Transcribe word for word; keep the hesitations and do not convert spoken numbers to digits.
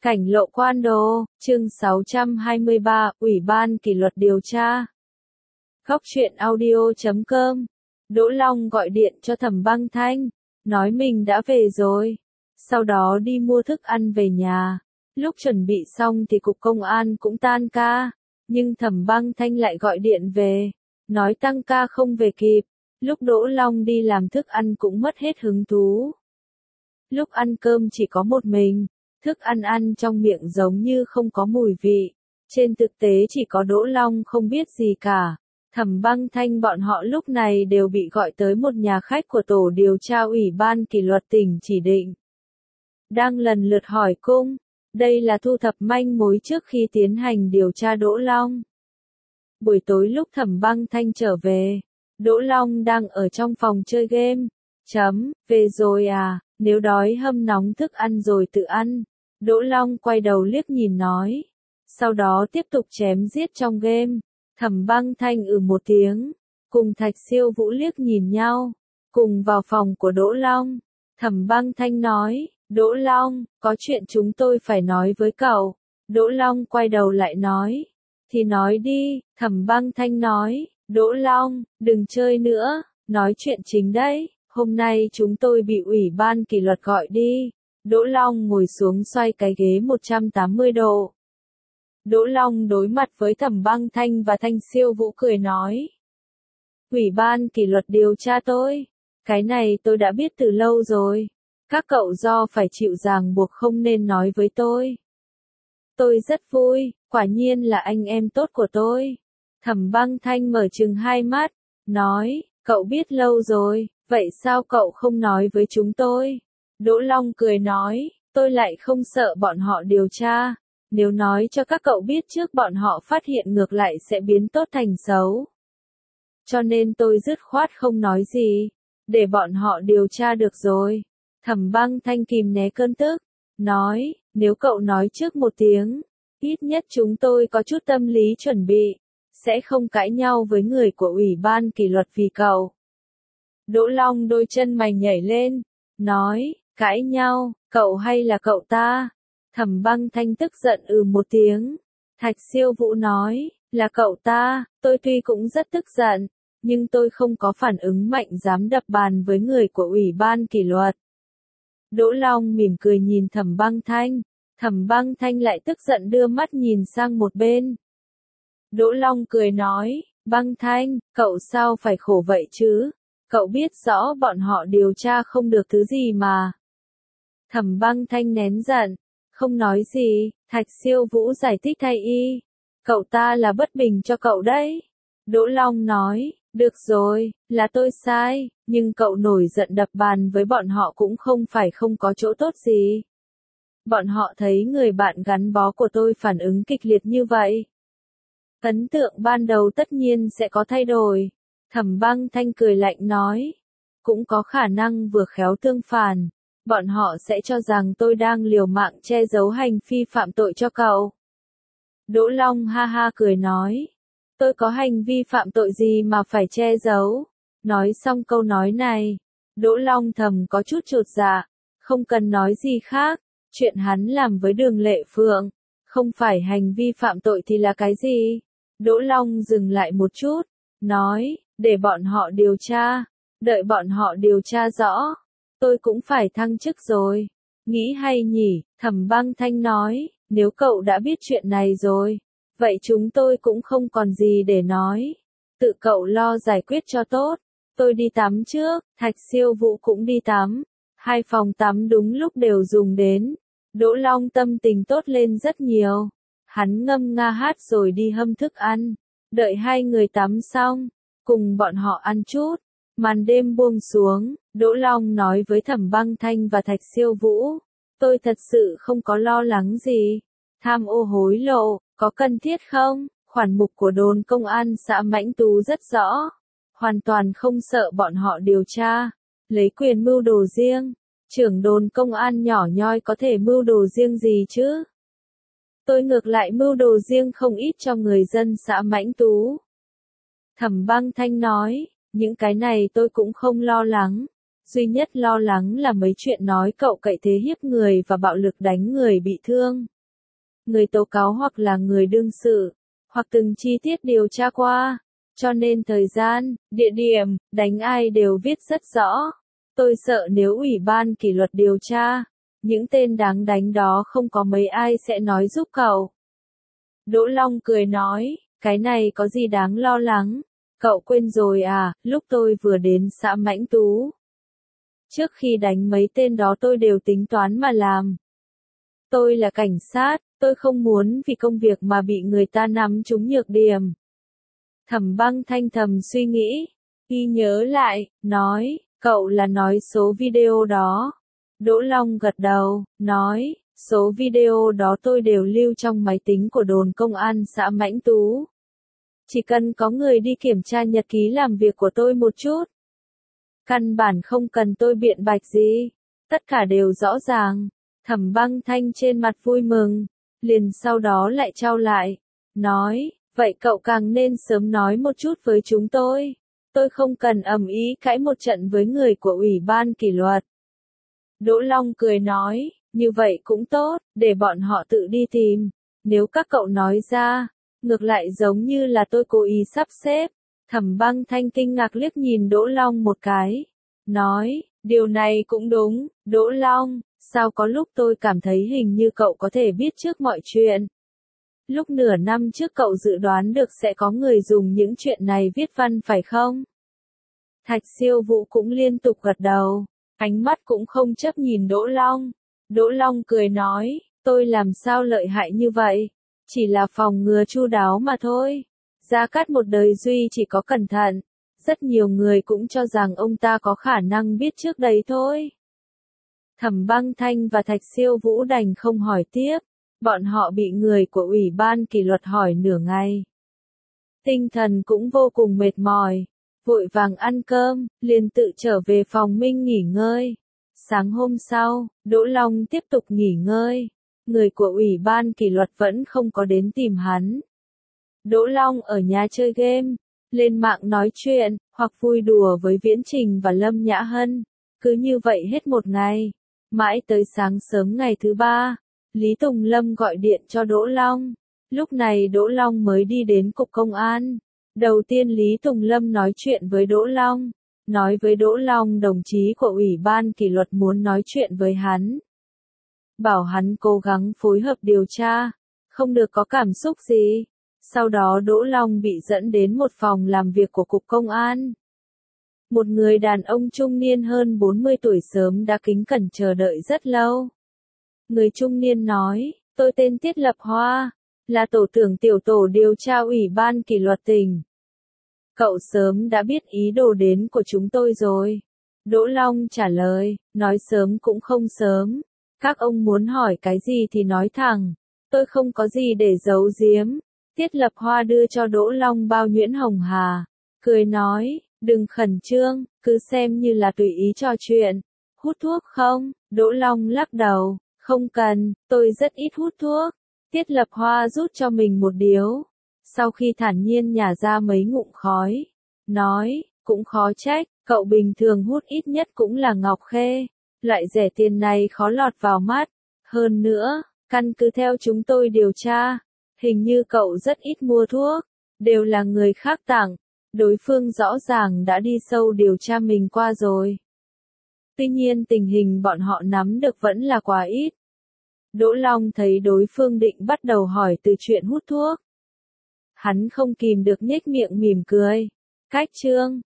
Cảnh lộ quan đồ, chương sáu trăm hai mươi ba, Ủy ban kỷ luật điều tra. Góc truyện audio chấm com. Đỗ Long gọi điện cho Thẩm Băng Thanh, nói mình đã về rồi. Sau đó đi mua thức ăn về nhà. Lúc chuẩn bị xong thì cục công an cũng tan ca. Nhưng Thẩm Băng Thanh lại gọi điện về, nói tăng ca không về kịp. Lúc Đỗ Long đi làm thức ăn cũng mất hết hứng thú. Lúc ăn cơm chỉ có một mình. Thức ăn ăn trong miệng giống như không có mùi vị. Trên thực tế chỉ có Đỗ Long không biết gì cả. Thẩm Băng Thanh bọn họ lúc này đều bị gọi tới một nhà khách của tổ điều tra Ủy ban kỷ luật tỉnh chỉ định. Đang lần lượt hỏi cung. Đây là thu thập manh mối trước khi tiến hành điều tra Đỗ Long. Buổi tối lúc Thẩm Băng Thanh trở về, Đỗ Long đang ở trong phòng chơi game. Chấm, về rồi à, nếu đói hâm nóng thức ăn rồi tự ăn. Đỗ Long quay đầu liếc nhìn nói. Sau đó tiếp tục chém giết trong game. Thẩm Băng Thanh ừ một tiếng. Cùng Thạch Siêu Vũ liếc nhìn nhau. Cùng vào phòng của Đỗ Long. Thẩm Băng Thanh nói. Đỗ Long, có chuyện chúng tôi phải nói với cậu. Đỗ Long quay đầu lại nói. Thì nói đi, Thẩm Băng Thanh nói. Đỗ Long, đừng chơi nữa, nói chuyện chính đấy. Hôm nay chúng tôi bị Ủy ban kỷ luật gọi đi. Đỗ Long ngồi xuống xoay cái ghế một trăm tám mươi độ. Đỗ Long đối mặt với Thẩm Băng Thanh và Thanh Siêu Vũ cười nói. Ủy ban kỷ luật điều tra tôi. Cái này tôi đã biết từ lâu rồi. Các cậu do phải chịu ràng buộc không nên nói với tôi. Tôi rất vui, quả nhiên là anh em tốt của tôi. Thẩm Băng Thanh mở trừng hai mắt, nói, cậu biết lâu rồi, vậy sao cậu không nói với chúng tôi? Đỗ Long cười nói, tôi lại không sợ bọn họ điều tra. Nếu nói cho các cậu biết trước bọn họ phát hiện ngược lại sẽ biến tốt thành xấu. Cho nên tôi dứt khoát không nói gì, để bọn họ điều tra được rồi. Thẩm Băng Thanh kìm né cơn tức, nói, nếu cậu nói trước một tiếng, ít nhất chúng tôi có chút tâm lý chuẩn bị, sẽ không cãi nhau với người của Ủy ban kỷ luật vì cậu. Đỗ Long đôi chân mày nhảy lên, nói, cãi nhau, cậu hay là cậu ta? Thẩm Băng Thanh tức giận ừ một tiếng. Thạch Siêu Vũ nói, là cậu ta, tôi tuy cũng rất tức giận, nhưng tôi không có phản ứng mạnh dám đập bàn với người của Ủy ban kỷ luật. Đỗ Long mỉm cười nhìn Thẩm Băng Thanh, Thẩm Băng Thanh lại tức giận đưa mắt nhìn sang một bên. Đỗ Long cười nói, Băng Thanh, cậu sao phải khổ vậy chứ? Cậu biết rõ bọn họ điều tra không được thứ gì mà. Thẩm Băng Thanh nén giận, không nói gì. Thạch Siêu Vũ giải thích thay y. Cậu ta là bất bình cho cậu đấy. Đỗ Long nói, được rồi, là tôi sai, nhưng cậu nổi giận đập bàn với bọn họ cũng không phải không có chỗ tốt gì. Bọn họ thấy người bạn gắn bó của tôi phản ứng kịch liệt như vậy. Ấn tượng ban đầu tất nhiên sẽ có thay đổi. Thẩm Băng Thanh cười lạnh nói, cũng có khả năng vừa khéo tương phản. Bọn họ sẽ cho rằng tôi đang liều mạng che giấu hành vi phạm tội cho cậu. Đỗ Long ha ha cười nói, tôi có hành vi phạm tội gì mà phải che giấu? Nói xong câu nói này, Đỗ Long thầm có chút chột dạ, không cần nói gì khác, chuyện hắn làm với Đường Lệ Phượng, không phải hành vi phạm tội thì là cái gì? Đỗ Long dừng lại một chút, nói, để bọn họ điều tra, đợi bọn họ điều tra rõ, tôi cũng phải thăng chức rồi. Nghĩ hay nhỉ? Thẩm Băng Thanh nói, nếu cậu đã biết chuyện này rồi, vậy chúng tôi cũng không còn gì để nói. Tự cậu lo giải quyết cho tốt. Tôi đi tắm trước. Thạch Siêu Vũ cũng đi tắm. Hai phòng tắm đúng lúc đều dùng đến. Đỗ Long tâm tình tốt lên rất nhiều. Hắn ngâm nga hát rồi đi hâm thức ăn. Đợi hai người tắm xong, cùng bọn họ ăn chút. Màn đêm buông xuống, Đỗ Long nói với Thẩm Băng Thanh và Thạch Siêu Vũ. Tôi thật sự không có lo lắng gì. Tham ô hối lộ, có cần thiết không? Khoản mục của đồn công an xã Mãnh Tú rất rõ. Hoàn toàn không sợ bọn họ điều tra. Lấy quyền mưu đồ riêng. Trưởng đồn công an nhỏ nhoi có thể mưu đồ riêng gì chứ? Tôi ngược lại mưu đồ riêng không ít cho người dân xã Mãnh Tú. Thẩm Băng Thanh nói, những cái này tôi cũng không lo lắng. Duy nhất lo lắng là mấy chuyện nói cậu cậy thế hiếp người và bạo lực đánh người bị thương. Người tố cáo hoặc là người đương sự, hoặc từng chi tiết điều tra qua, cho nên thời gian, địa điểm, đánh ai đều viết rất rõ. Tôi sợ nếu ủy ban kỷ luật điều tra, những tên đáng đánh đó không có mấy ai sẽ nói giúp cậu. Đỗ Long cười nói, cái này có gì đáng lo lắng, cậu quên rồi à, lúc tôi vừa đến xã Mãnh Tú. Trước khi đánh mấy tên đó tôi đều tính toán mà làm. Tôi là cảnh sát, tôi không muốn vì công việc mà bị người ta nắm trúng nhược điểm. Thẩm Băng Thanh thầm suy nghĩ, y nhớ lại, nói, cậu là nói số video đó. Đỗ Long gật đầu, nói, số video đó tôi đều lưu trong máy tính của đồn công an xã Mãnh Tú. Chỉ cần có người đi kiểm tra nhật ký làm việc của tôi một chút. Căn bản không cần tôi biện bạch gì, tất cả đều rõ ràng. Thẩm Băng Thanh trên mặt vui mừng, liền sau đó lại trao lại, nói, vậy cậu càng nên sớm nói một chút với chúng tôi. Tôi không cần ầm ĩ cãi một trận với người của ủy ban kỷ luật. Đỗ Long cười nói, như vậy cũng tốt, để bọn họ tự đi tìm. Nếu các cậu nói ra, ngược lại giống như là tôi cố ý sắp xếp. Thẩm Băng Thanh kinh ngạc liếc nhìn Đỗ Long một cái, nói, điều này cũng đúng, Đỗ Long, sao có lúc tôi cảm thấy hình như cậu có thể biết trước mọi chuyện. Lúc nửa năm trước cậu dự đoán được sẽ có người dùng những chuyện này viết văn phải không? Thạch Siêu Vũ cũng liên tục gật đầu, ánh mắt cũng không chấp nhìn Đỗ Long. Đỗ Long cười nói, tôi làm sao lợi hại như vậy, chỉ là phòng ngừa chu đáo mà thôi. Gia Cát một đời duy chỉ có cẩn thận, rất nhiều người cũng cho rằng ông ta có khả năng biết trước đấy thôi. Thẩm Băng Thanh và Thạch Siêu Vũ đành không hỏi tiếp, bọn họ bị người của ủy ban kỷ luật hỏi nửa ngày. Tinh thần cũng vô cùng mệt mỏi, vội vàng ăn cơm, liền tự trở về phòng Minh nghỉ ngơi. Sáng hôm sau, Đỗ Long tiếp tục nghỉ ngơi, người của ủy ban kỷ luật vẫn không có đến tìm hắn. Đỗ Long ở nhà chơi game, lên mạng nói chuyện, hoặc vui đùa với Viễn Trình và Lâm Nhã Hân. Cứ như vậy hết một ngày. Mãi tới sáng sớm ngày thứ ba, Lý Tùng Lâm gọi điện cho Đỗ Long. Lúc này Đỗ Long mới đi đến cục công an. Đầu tiên Lý Tùng Lâm nói chuyện với Đỗ Long. Nói với Đỗ Long đồng chí của ủy ban kỷ luật muốn nói chuyện với hắn. Bảo hắn cố gắng phối hợp điều tra, không được có cảm xúc gì. Sau đó Đỗ Long bị dẫn đến một phòng làm việc của cục công an. Một người đàn ông trung niên hơn bốn mươi tuổi sớm đã kính cẩn chờ đợi rất lâu. Người trung niên nói, tôi tên Tiết Lập Hoa, là tổ trưởng tiểu tổ điều tra ủy ban kỷ luật tỉnh. Cậu sớm đã biết ý đồ đến của chúng tôi rồi. Đỗ Long trả lời, nói sớm cũng không sớm. Các ông muốn hỏi cái gì thì nói thẳng, tôi không có gì để giấu giếm. Tiết Lập Hoa đưa cho Đỗ Long bao nhuyễn hồng hà, cười nói, đừng khẩn trương, cứ xem như là tùy ý trò chuyện. Hút thuốc không? Đỗ Long lắc đầu, không cần, tôi rất ít hút thuốc. Tiết Lập Hoa rút cho mình một điếu, sau khi thản nhiên nhả ra mấy ngụm khói, nói, cũng khó trách, cậu bình thường hút ít nhất cũng là ngọc khê, loại rẻ tiền này khó lọt vào mắt. Hơn nữa, căn cứ theo chúng tôi điều tra, hình như cậu rất ít mua thuốc, đều là người khác tặng, đối phương rõ ràng đã đi sâu điều tra mình qua rồi. Tuy nhiên tình hình bọn họ nắm được vẫn là quá ít. Đỗ Long thấy đối phương định bắt đầu hỏi từ chuyện hút thuốc. Hắn không kìm được nhếch miệng mỉm cười. Cách Trương,